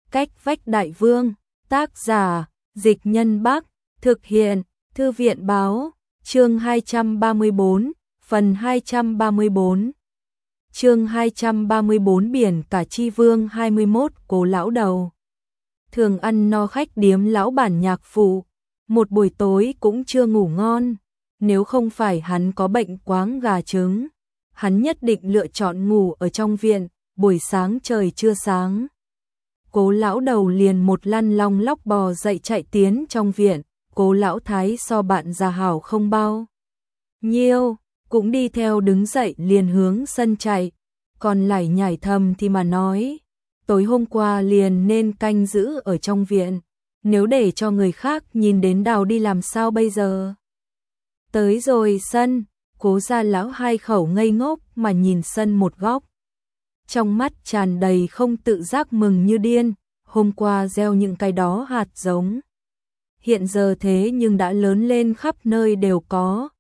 Cách vách đại vương, tác giả, Dịch Nhân Bắc, thực hiện, Thư viện báo, chương 234, phần 234. Chương 234 biển cả chi vương 21 Cố lão đầu. Thường ăn no khách điếm lão bản nhạc phụ, một buổi tối cũng chưa ngủ ngon, nếu không phải hắn có bệnh quáng gà trứng, hắn nhất định lựa chọn ngủ ở trong viện, buổi sáng trời chưa sáng. Cố lão đầu liền một lăn long lóc bò dậy chạy tiến trong viện, Cố lão thái so bạn già hảo không bao nhiêu, cũng đi theo đứng dậy liền hướng sân chạy, còn lải nhải thầm thì mà nói, tối hôm qua liền nên canh giữ ở trong viện, nếu để cho người khác nhìn đến Đào đi làm sao bây giờ. Tới rồi sân, Cố gia lão hai khẩu ngây ngốc mà nhìn sân một góc. Trong mắt tràn đầy không tự giác mừng như điên, hôm qua gieo những cái đó hạt giống. Hiện giờ thế nhưng đã lớn lên khắp nơi đều có,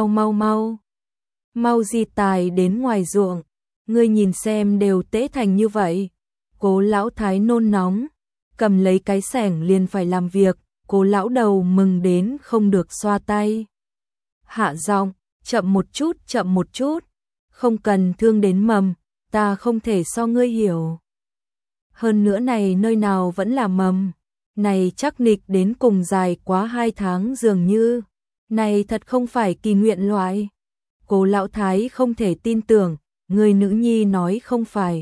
mau di tài đến ngoài ruộng, ngươi nhìn xem đều tễ thành như vậy. Cố lão thái nôn nóng, cầm lấy cái xẻng liền phải làm việc, Cố lão đầu mừng đến không được xoa tay. Hạ giọng, chậm một chút, không cần thương đến mầm, ta không thể so ngươi hiểu. Hơn nữa này nơi nào vẫn là mầm, này chắc nịch đến cùng dài quá 2 tháng dường như, này thật không phải kỳ nguyện loại. Cố lão thái không thể tin tưởng, người nữ nhi nói không phải.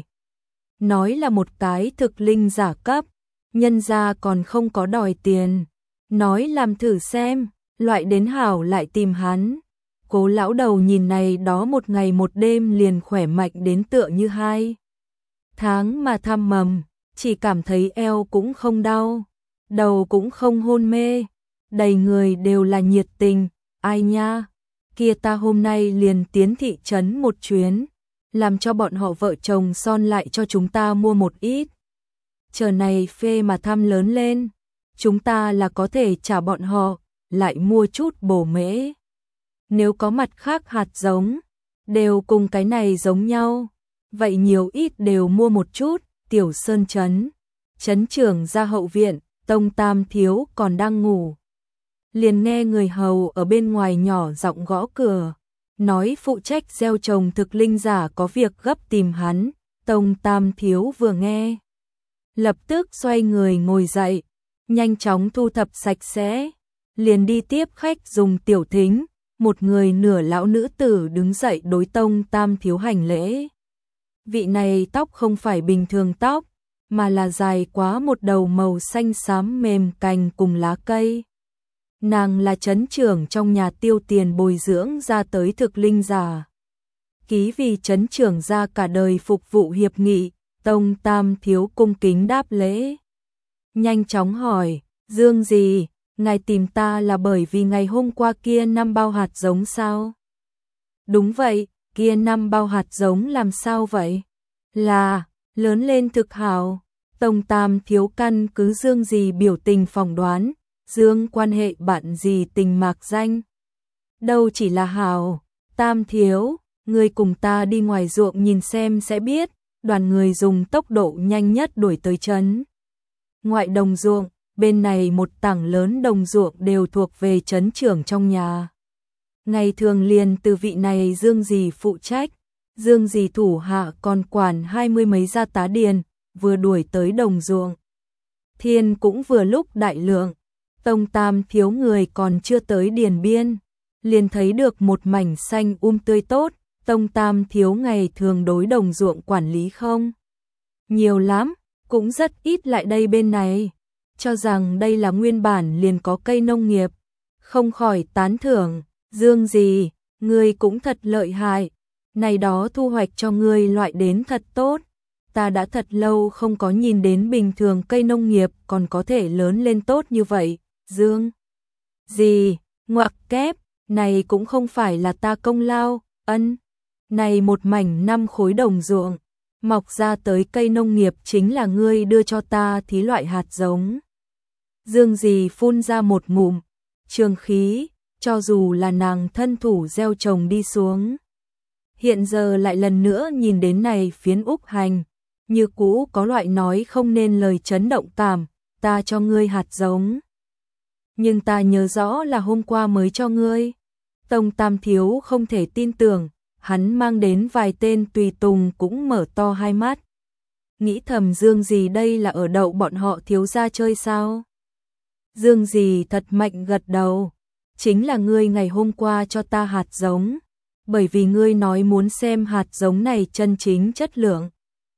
Nói là một cái thực linh giả cấp, nhân gia còn không có đòi tiền. Nói làm thử xem, loại đến hảo lại tìm hắn. Cố lão đầu nhìn này đó một ngày một đêm liền khỏe mạnh đến tựa như 2 tháng mà thăm mầm, chỉ cảm thấy eo cũng không đau, đầu cũng không hôn mê, đầy người đều là nhiệt tình, ai nha, kia ta hôm nay liền tiến thị trấn một chuyến, làm cho bọn họ vợ chồng son lại cho chúng ta mua một ít. Chờ này phê mà thăm lớn lên, chúng ta là có thể trả bọn họ, lại mua chút bổ mễ. Nếu có mặt khác hạt giống, đều cùng cái này giống nhau, vậy nhiều ít đều mua một chút. Tiểu Sơn trấn trưởng ra hậu viện, Tông Tam thiếu còn đang ngủ. Liền nghe người hầu ở bên ngoài nhỏ giọng gõ cửa, nói phụ trách gieo trồng thực linh giả có việc gấp tìm hắn. Tông Tam thiếu vừa nghe, lập tức xoay người ngồi dậy, nhanh chóng thu thập sạch sẽ, liền đi tiếp khách dùng tiểu thính. Một người nửa lão nữ tử đứng dậy đối Tông Tam thiếu hành lễ. Vị này tóc không phải bình thường tóc, mà là dài quá một đầu màu xanh xám mềm cành cùng lá cây. Nàng là trấn trưởng trong nhà tiêu tiền bồi dưỡng ra tới thực linh giả. Ký vì trấn trưởng ra cả đời phục vụ hiệp nghị, Tông Tam thiếu cung kính đáp lễ. Nhanh chóng hỏi, Dương gì, ngài tìm ta là bởi vì ngày hôm qua kia 5 bao hạt giống sao? Đúng vậy, kia 5 bao hạt giống làm sao vậy? Là, lớn lên thực hảo. Tông Tam thiếu căn cứ Dương gì biểu tình phỏng đoán, Dương quan hệ bạn gì tình mạc danh. Đâu chỉ là hảo, Tam thiếu, người cùng ta đi ngoài ruộng nhìn xem sẽ biết, đoàn người dùng tốc độ nhanh nhất đuổi tới trấn. Ngoại đồng ruộng, bên này một tảng lớn đồng ruộng đều thuộc về trấn trưởng trong nhà. Ngày thường liền từ vị này Dương dì phụ trách, Dương dì thủ hạ còn quản 20 mấy gia tá điền, vừa đuổi tới đồng ruộng. Thiên cũng vừa lúc đại lượng, Tông Tam thiếu người còn chưa tới điền biên, liền thấy được một mảnh xanh tươi tốt. Tông Tam thiếu ngày thường đối đồng ruộng quản lý không nhiều lắm, cũng rất ít lại đây bên này, cho rằng đây là nguyên bản liền có cây nông nghiệp, không khỏi tán thưởng. Dương gì, ngươi cũng thật lợi hại, này đó thu hoạch cho ngươi loại đến thật tốt, ta đã thật lâu không có nhìn đến bình thường cây nông nghiệp còn có thể lớn lên tốt như vậy. Dương gì, ngoặc kép, này cũng không phải là ta công lao, ân, này một mảnh 5 khối đồng ruộng, mọc ra tới cây nông nghiệp chính là ngươi đưa cho ta thí loại hạt giống. Dương dì phun ra một ngụm trường khí, cho dù là nàng thân thủ gieo trồng đi xuống. Hiện giờ lại lần nữa nhìn đến này phiến úc hành, như cũ có loại nói không nên lời chấn động cảm, ta cho ngươi hạt giống. Nhưng ta nhớ rõ là hôm qua mới cho ngươi. Tông Tam Thiếu không thể tin tưởng, hắn mang đến vài tên tùy tùng cũng mở to hai mắt. Nghĩ thầm Dương Dì đây là ở đậu bọn họ thiếu gia chơi sao? Dương Dì thật mạnh gật đầu, chính là ngươi ngày hôm qua cho ta hạt giống, bởi vì ngươi nói muốn xem hạt giống này chân chính chất lượng.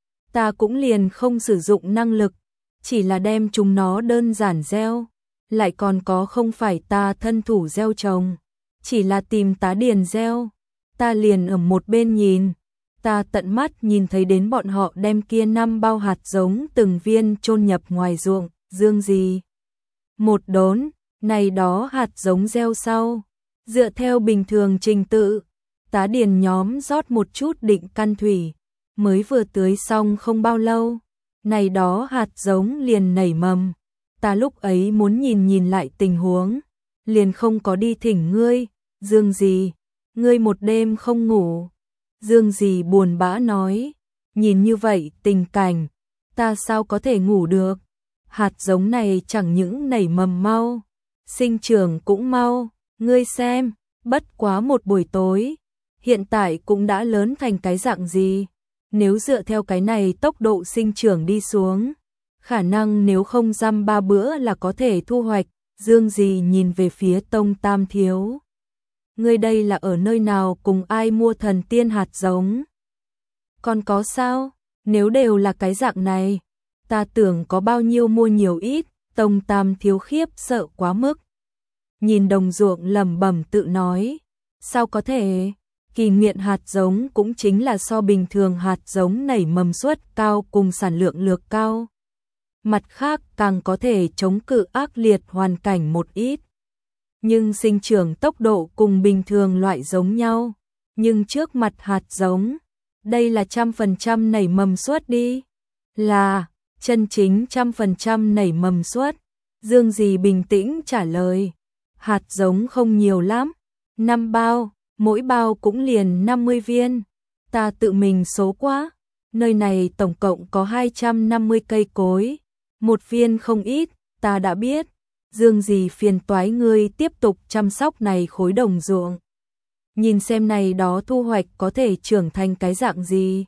Ta cũng liền không sử dụng năng lực, chỉ là đem chúng nó đơn giản gieo, lại còn có không phải ta thân thủ gieo trồng, chỉ là tìm tá điền gieo, ta liền ở một bên nhìn, ta tận mắt nhìn thấy đến bọn họ đem kia 5 bao hạt giống từng viên chôn nhập ngoài ruộng. Dương Dì một đốn, này đó hạt giống gieo sau, dựa theo bình thường trình tự, tá điền nhóm rót một chút định căn thủy, mới vừa tưới xong không bao lâu, này đó hạt giống liền nảy mầm. Ta lúc ấy muốn nhìn lại tình huống, liền không có đi thỉnh ngươi. Dương Dì, ngươi một đêm không ngủ. Dương Dì buồn bã nói, nhìn như vậy tình cảnh, ta sao có thể ngủ được. Hạt giống này chẳng những nảy mầm mau, sinh trưởng cũng mau, ngươi xem, bất quá một buổi tối, hiện tại cũng đã lớn thành cái dạng gì. Nếu dựa theo cái này tốc độ sinh trưởng đi xuống, khả năng nếu không dăm 3 bữa là có thể thu hoạch. Dương Dì nhìn về phía Tông Tam Thiếu. Ngươi đây là ở nơi nào cùng ai mua thần tiên hạt giống? Còn có sao? Nếu đều là cái dạng này, ta tưởng có bao nhiêu mua nhiều ít. Tông Tam Thiếu khiếp sợ quá mức. Nhìn đồng ruộng lẩm bẩm tự nói, sao có thể? Kỳ nguyện hạt giống cũng chính là so bình thường hạt giống nảy mầm suất cao cùng sản lượng lược cao. Mặt khác càng có thể chống cự ác liệt hoàn cảnh một ít. Nhưng sinh trưởng tốc độ cùng bình thường loại giống nhau. Nhưng trước mặt hạt giống, đây là 100% nảy mầm suất đi. Là, chân chính 100% nảy mầm suất. Dương Dì bình tĩnh trả lời. Hạt giống không nhiều lắm, 5 bao, mỗi bao cũng liền 50 viên. Ta tự mình số quá, nơi này tổng cộng có 250 cây cối. Một viên không ít, ta đã biết. Dương Dì phiền toái ngươi tiếp tục chăm sóc này khối đồng ruộng. Nhìn xem này đó thu hoạch có thể trưởng thành cái dạng gì.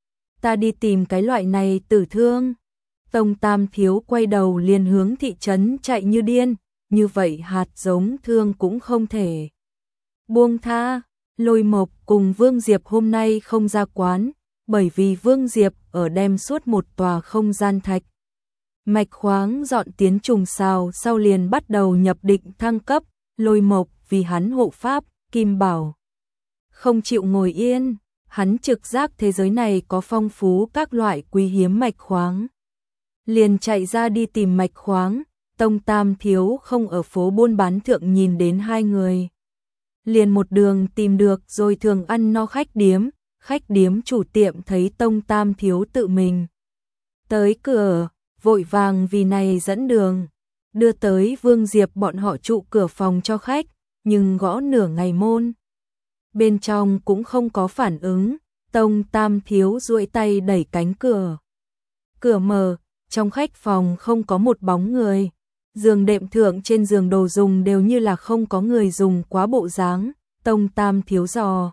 Ta đi tìm cái loại này tử thương. Tông Tam Thiếu quay đầu liền hướng thị trấn chạy như điên. Như vậy hạt giống thương cũng không thể buông tha. Lôi Mộc cùng Vương Diệp hôm nay không ra quán, bởi vì Vương Diệp ở đem suốt một tòa không gian thạch mạch khoáng dọn tiến trùng xào sau liền bắt đầu nhập định thăng cấp. Lôi Mộc vì hắn hộ pháp, Kim Bảo không chịu ngồi yên, hắn trực giác thế giới này có phong phú các loại quý hiếm mạch khoáng, liền chạy ra đi tìm mạch khoáng. Tông Tam Thiếu không ở phố buôn bán thượng nhìn đến hai người, liền một đường tìm được rồi thường ăn no khách điếm chủ tiệm thấy Tông Tam Thiếu tự mình tới cửa, vội vàng vì này dẫn đường, đưa tới Vương Diệp bọn họ trụ cửa phòng cho khách, nhưng gõ nửa ngày môn, bên trong cũng không có phản ứng. Tông Tam Thiếu duỗi tay đẩy cánh cửa, cửa mở, trong khách phòng không có một bóng người. Giường đệm thượng trên giường đồ dùng đều như là không có người dùng quá bộ dáng. Tông Tam Thiếu dò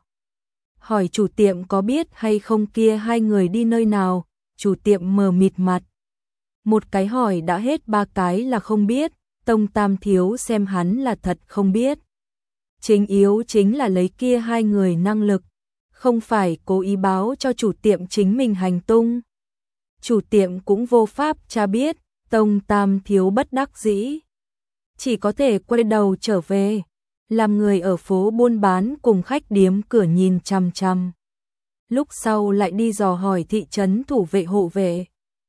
hỏi chủ tiệm có biết hay không kia hai người đi nơi nào. Chủ tiệm mờ mịt mặt, một cái hỏi đã hết ba cái là không biết. Tông Tam Thiếu xem hắn là thật không biết, chính yếu chính là lấy kia hai người năng lực, không phải cố ý báo cho chủ tiệm chính mình hành tung. Chủ tiệm cũng vô pháp tra biết. Tông Tam Thiếu bất đắc dĩ, chỉ có thể quay đầu trở về, làm người ở phố buôn bán cùng khách điếm cửa nhìn chằm chằm. Lúc sau lại đi dò hỏi thị trấn thủ vệ hộ vệ,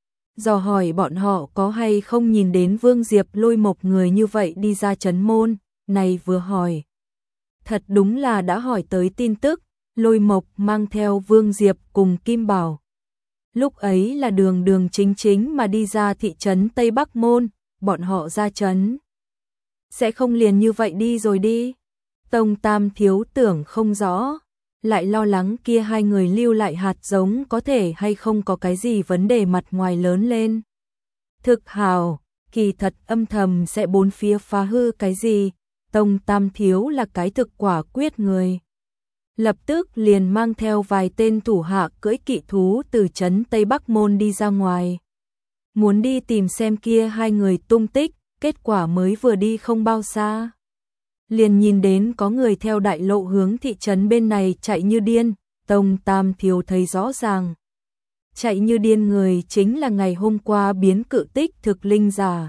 dò hỏi bọn họ có hay không nhìn đến Vương Diệp Lôi Mộc người như vậy đi ra trấn môn. Này vừa hỏi, thật đúng là đã hỏi tới tin tức. Lôi Mộc mang theo Vương Diệp cùng Kim Bảo, lúc ấy là đường chính mà đi ra thị trấn Tây Bắc Môn. Bọn họ ra trấn sẽ không liền như vậy đi rồi đi. Tông Tam Thiếu tưởng không rõ, lại lo lắng kia hai người lưu lại hạt giống có thể hay không có cái gì vấn đề mặt ngoài lớn lên. Thực hào, kỳ thật âm thầm sẽ bốn phía phá hư cái gì, Tông Tam Thiếu là cái thực quả quyết người. Lập tức liền mang theo vài tên thủ hạ cưỡi kỵ thú từ trấn Tây Bắc Môn đi ra ngoài. Muốn đi tìm xem kia hai người tung tích, kết quả mới vừa đi không bao xa. Liền nhìn đến có người theo đại lộ hướng thị trấn bên này chạy như điên, Tông Tam Thiếu thấy rõ ràng. Chạy như điên người chính là ngày hôm qua biến cự tích thực linh giả.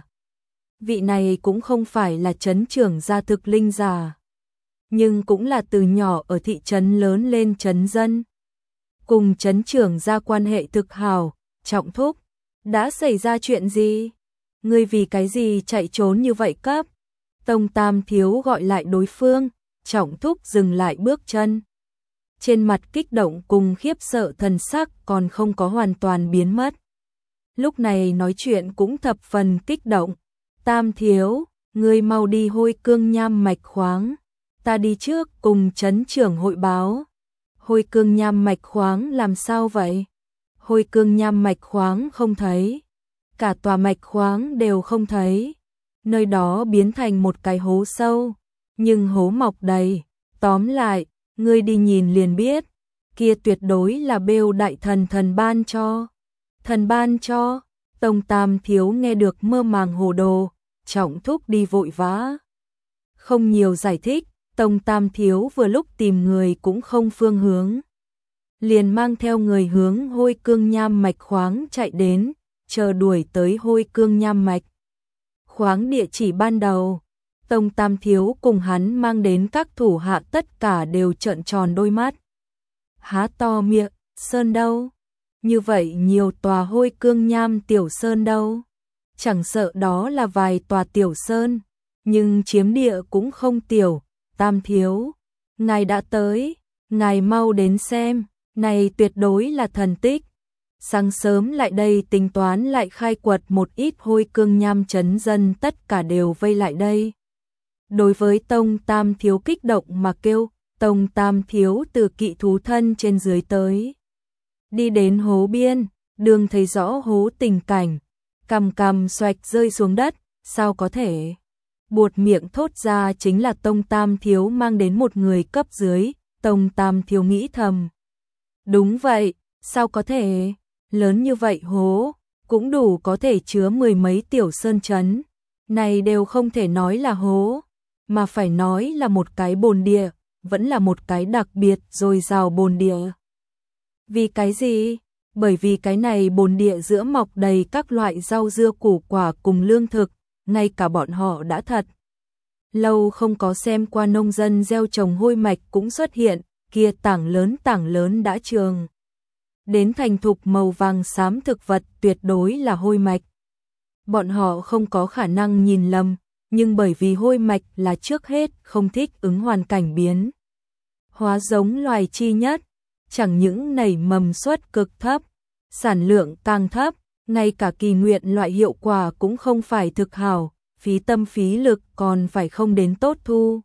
Vị này cũng không phải là trấn trưởng gia thực linh giả, nhưng cũng là từ nhỏ ở thị trấn lớn lên trấn dân. Cùng trấn trưởng gia quan hệ thực hảo, Trọng thúc, đã xảy ra chuyện gì? Ngươi vì cái gì chạy trốn như vậy cấp? Tông Tam Thiếu gọi lại đối phương, Trọng thúc dừng lại bước chân. Trên mặt kích động cùng khiếp sợ thần sắc còn không có hoàn toàn biến mất. Lúc này nói chuyện cũng thập phần kích động. Tam Thiếu, ngươi mau đi Hôi Cương Nham mạch khoáng. Ta đi trước cùng trấn trưởng hội báo. Hôi Cương Nham mạch khoáng làm sao vậy? Hôi Cương Nham mạch khoáng không thấy. Cả tòa mạch khoáng đều không thấy. Nơi đó biến thành một cái hố sâu, nhưng hố mọc đầy. Tóm lại, ngươi đi nhìn liền biết, kia tuyệt đối là bêu đại thần thần ban cho. Thần ban cho, Tông Tam Thiếu nghe được mơ màng hồ đồ, Trọng thúc đi vội vã. Không nhiều giải thích, Tông Tam Thiếu vừa lúc tìm người cũng không phương hướng. Liền mang theo người hướng Hôi Cương Nham mạch khoáng chạy đến, chờ đuổi tới Hôi Cương Nham mạch khoáng địa chỉ ban đầu. Tông Tam Thiếu cùng hắn mang đến các thủ hạ tất cả đều trợn tròn đôi mắt. Há to miệng, sơn đâu? Như vậy nhiều tòa Hôi Cương Nham tiểu sơn đâu? Chẳng sợ đó là vài tòa tiểu sơn, nhưng chiếm địa cũng không tiểu. Tam Thiếu, ngài đã tới, ngài mau đến xem, này tuyệt đối là thần tích. Sáng sớm lại đây tính toán lại khai quật một ít Hôi Cương Nham trấn dân tất cả đều vây lại đây. Đối với Tông Tam Thiếu kích động mà kêu, Tông Tam Thiếu từ kỵ thú thân trên dưới tới. Đi đến hố biên, đường thấy rõ hố tình cảnh, cằm xoạch rơi xuống đất, sao có thể? Buột miệng thốt ra chính là Tông Tam Thiếu mang đến một người cấp dưới, Tông Tam Thiếu nghĩ thầm. Đúng vậy, sao có thể? Lớn như vậy hố, cũng đủ có thể chứa mười mấy tiểu sơn trấn. Này đều không thể nói là hố, mà phải nói là một cái bồn địa, vẫn là một cái đặc biệt dồi dào bồn địa. Vì cái gì? Bởi vì cái này bồn địa giữa mọc đầy các loại rau dưa củ quả cùng lương thực, ngay cả bọn họ đã thật lâu không có xem qua nông dân gieo trồng hôi mạch cũng xuất hiện, kia tảng lớn đã trường. Đến thành thục màu vàng xám thực vật tuyệt đối là hôi mạch. Bọn họ không có khả năng nhìn lầm, nhưng bởi vì hôi mạch là trước hết không thích ứng hoàn cảnh biến hóa giống loài chi nhất, chẳng những nảy mầm suất cực thấp, sản lượng càng thấp, ngay cả kỳ nguyện loại hiệu quả cũng không phải thực hảo, phí tâm phí lực còn phải không đến tốt thu.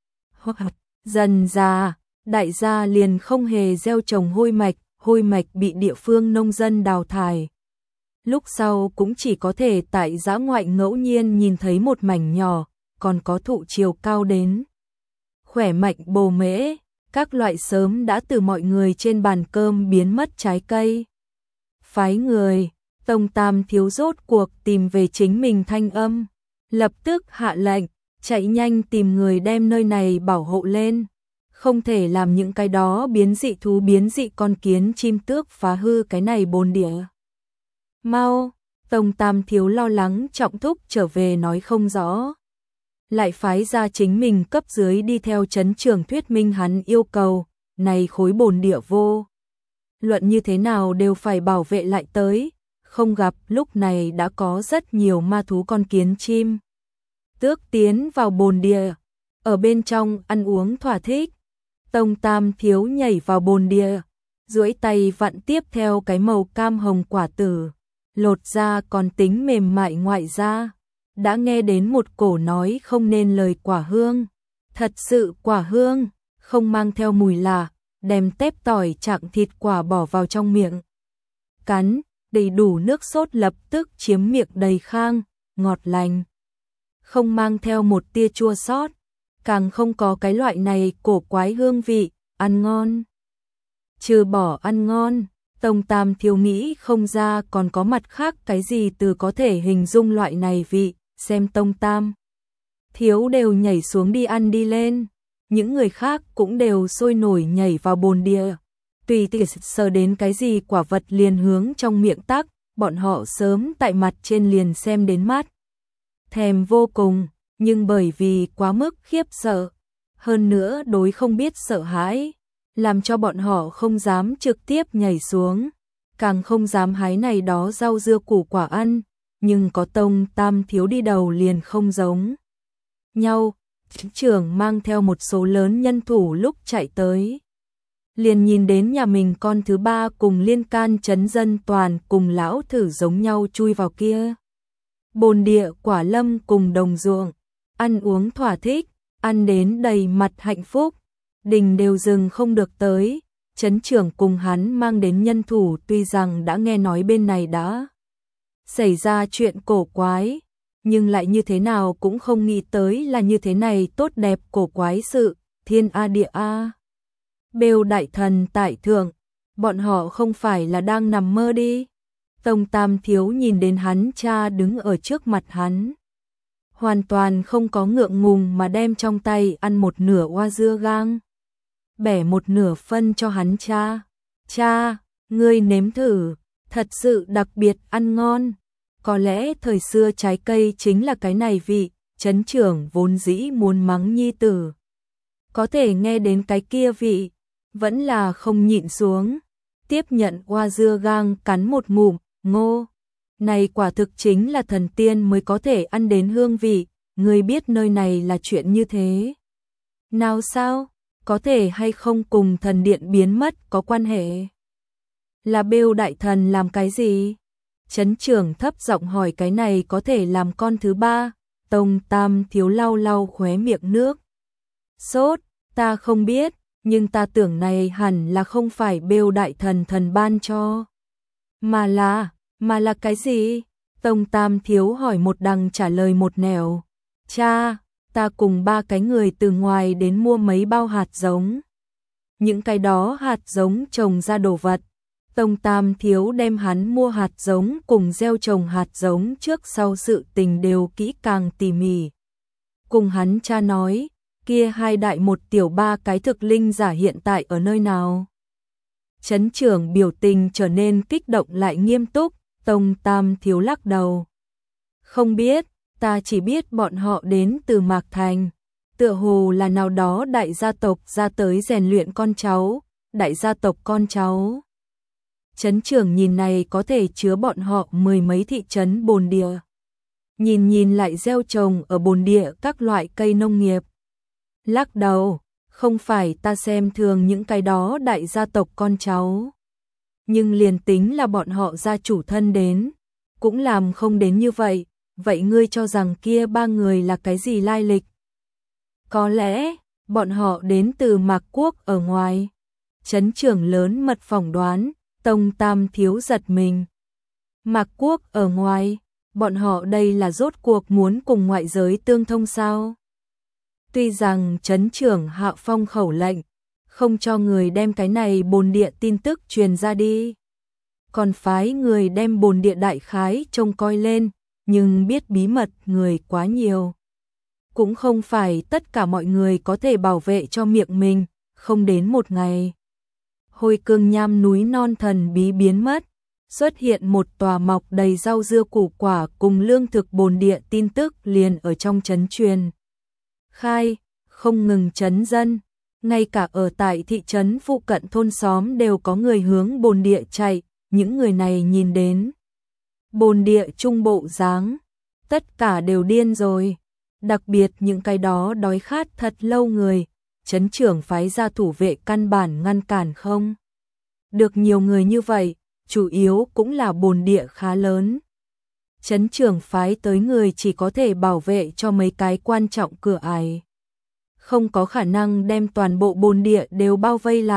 Dần ra, đại gia liền không hề gieo trồng hôi mạch bị địa phương nông dân đào thải. Lúc sau cũng chỉ có thể tại dã ngoại ngẫu nhiên nhìn thấy một mảnh nhỏ, còn có thụ chiều cao đến. Khỏe mạnh bồ mễ, các loại sớm đã từ mọi người trên bàn cơm biến mất trái cây. Phái người, Tông Tam Thiếu rốt cuộc tìm về chính mình thanh âm, lập tức hạ lệnh, chạy nhanh tìm người đem nơi này bảo hộ lên. Không thể làm những cái đó biến dị thú biến dị con kiến chim tước phá hư cái này bồn địa. Mau, Tông Tam Thiếu lo lắng Trọng thúc trở về nói không rõ. Lại phái ra chính mình cấp dưới đi theo trấn trưởng thuyết minh hắn yêu cầu, này khối bồn địa vô. Luận như thế nào đều phải bảo vệ lại tới, không gặp lúc này đã có rất nhiều ma thú con kiến chim. Tước tiến vào bồn địa, ở bên trong ăn uống thỏa thích. Tông Tam Thiếu nhảy vào bồn địa, duỗi tay vặn tiếp theo cái màu cam hồng quả tử, lột ra còn tính mềm mại ngoại ra. Đã nghe đến một cổ nói không nên lời quả hương. Thật sự quả hương, không mang theo mùi lạ, đem tép tỏi chặng thịt quả bỏ vào trong miệng. Cắn, đầy đủ nước sốt lập tức chiếm miệng đầy khang, ngọt lành. Không mang theo một tia chua xót, càng không có cái loại này cổ quái hương vị, ăn ngon. Trừ bỏ ăn ngon, Tông Tam Thiếu nghĩ không ra còn có mặt khác cái gì từ có thể hình dung loại này vị, xem Tông Tam Thiếu đều nhảy xuống đi ăn đi lên, những người khác cũng đều sôi nổi nhảy vào bồn địa. Tùy tiện sờ đến cái gì quả vật liền hướng trong miệng tắc, bọn họ sớm tại mặt trên liền xem đến mắt. Thèm vô cùng, nhưng bởi vì quá mức khiếp sợ, hơn nữa đối không biết sợ hãi, làm cho bọn họ không dám trực tiếp nhảy xuống, càng không dám hái này đó rau dưa củ quả ăn, nhưng có Tông Tam Thiếu đi đầu liền không giống nhau. Trưởng mang theo một số lớn nhân thủ lúc chạy tới, liền nhìn đến nhà mình con thứ ba cùng Liên Can trấn dân toàn cùng lão thử giống nhau chui vào kia bồn địa quả lâm cùng đồng ruộng, ăn uống thỏa thích, ăn đến đầy mặt hạnh phúc, đình đều dừng không được tới. Trấn trưởng cùng hắn mang đến nhân thủ tuy rằng đã nghe nói bên này đã xảy ra chuyện cổ quái, nhưng lại như thế nào cũng không nghĩ tới là như thế này tốt đẹp cổ quái sự, thiên a địa a. Bêu đại thần tại thượng, bọn họ không phải là đang nằm mơ đi. Tông Tam Thiếu nhìn đến hắn cha đứng ở trước mặt hắn, hoàn toàn không có ngượng ngùng mà đem trong tay ăn một nửa oa dưa gang, bẻ một nửa phân cho hắn cha. Cha, ngươi nếm thử, thật sự đặc biệt ăn ngon. Có lẽ thời xưa trái cây chính là cái này vị, trấn trưởng vốn dĩ muốn mắng nhi tử. Có thể nghe đến cái kia vị, vẫn là không nhịn xuống. Tiếp nhận oa dưa gang cắn một ngụm, ngô. Này quả thực chính là thần tiên mới có thể ăn đến hương vị, ngươi biết nơi này là chuyện như thế nào sao? Có thể hay không cùng thần điện biến mất có quan hệ? Là Bêu đại thần làm cái gì? Trấn trưởng thấp giọng hỏi. Cái này có thể làm con thứ ba. Tông Tam Thiếu lau lau khóe miệng nước sốt, ta không biết, nhưng ta tưởng này hẳn là không phải Bêu đại thần thần ban cho, mà là cái gì? Tông Tam Thiếu hỏi một đằng trả lời một nẻo. Cha, ta cùng ba cái người từ ngoài đến mua mấy bao hạt giống. Những cái đó hạt giống trồng ra đồ vật. Tông Tam Thiếu đem hắn mua hạt giống cùng gieo trồng hạt giống trước sau sự tình đều kỹ càng tỉ mỉ. Cùng hắn cha nói, kia hai đại một tiểu ba cái thực linh giả hiện tại ở nơi nào? Trấn trưởng biểu tình trở nên kích động lại nghiêm túc. Tông Tam Thiếu lắc đầu. Không biết, ta chỉ biết bọn họ đến từ Mạc Thành. Tựa hồ là nào đó đại gia tộc ra tới rèn luyện con cháu. Đại gia tộc con cháu. Trấn trưởng nhìn này có thể chứa bọn họ mười mấy thị trấn bồn địa. Nhìn lại gieo trồng ở bồn địa các loại cây nông nghiệp. Lắc đầu, không phải ta xem thường những cái đó đại gia tộc con cháu. Nhưng liền tính là bọn họ gia chủ thân đến, cũng làm không đến như vậy. Vậy ngươi cho rằng kia ba người là cái gì lai lịch? Có lẽ, bọn họ đến từ Mạc Quốc ở ngoài. Trấn trưởng lớn mật phỏng đoán. Tông Tam Thiếu giật mình. Mạc Quốc ở ngoài, bọn họ đây là rốt cuộc muốn cùng ngoại giới tương thông sao? Tuy rằng trấn trưởng hạ phong khẩu lệnh, không cho người đem cái này bồn địa tin tức truyền ra đi. Còn phái người đem bồn địa đại khái trông coi lên, nhưng biết bí mật người quá nhiều. Cũng không phải tất cả mọi người có thể bảo vệ cho miệng mình, không đến một ngày. Hồi cương nham núi non thần bí biến mất, xuất hiện một tòa mọc đầy rau dưa củ quả cùng lương thực bồn địa tin tức liền ở trong trấn truyền. Khai, không ngừng trấn dân, ngay cả ở tại thị trấn phụ cận thôn xóm đều có người hướng bồn địa chạy, những người này nhìn đến bồn địa trung bộ dáng, tất cả đều điên rồi, đặc biệt những cái đó đói khát thật lâu người. Trấn trưởng phái ra thủ vệ căn bản ngăn cản không được nhiều người như vậy, chủ yếu cũng là bồn địa khá lớn. Trấn trưởng phái tới người chỉ có thể bảo vệ cho mấy cái quan trọng cửa ải. Không có khả năng đem toàn bộ bồn địa đều bao vây lại,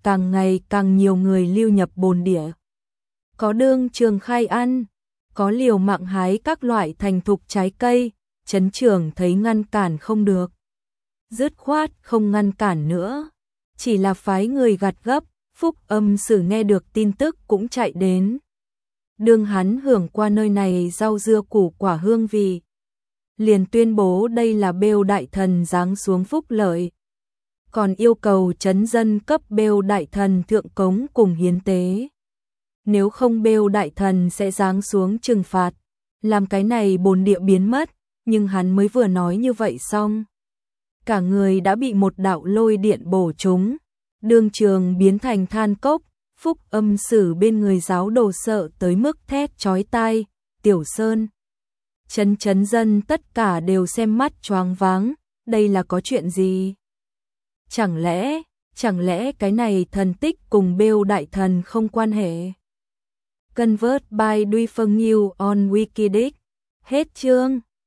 càng ngày càng nhiều người lưu nhập bồn địa. Có đương trường khai ăn, có liều mạng hái các loại thành thục trái cây, trấn trưởng thấy ngăn cản không được. Dứt khoát không ngăn cản nữa, chỉ là phái người gặt gấp, Phúc Âm Sử nghe được tin tức cũng chạy đến. Đương hắn hưởng qua nơi này rau dưa củ quả hương vị, liền tuyên bố đây là bêu đại thần giáng xuống phúc lợi. Còn yêu cầu trấn dân cấp bêu đại thần thượng cống cùng hiến tế. Nếu không bêu đại thần sẽ giáng xuống trừng phạt, làm cái này bồn địa biến mất, nhưng hắn mới vừa nói như vậy xong. Cả người đã bị một đạo lôi điện bổ trúng, đương trường biến thành than cốc, Phúc Âm Sử bên người giáo đồ sợ tới mức thét chói tai, Tiểu Sơn. Trấn dân tất cả đều xem mắt choáng váng, đây là có chuyện gì? Chẳng lẽ cái này thần tích cùng bêu đại thần không quan hệ? Convert by Duy Phương Nhiêu on Wikidic. Hết chương.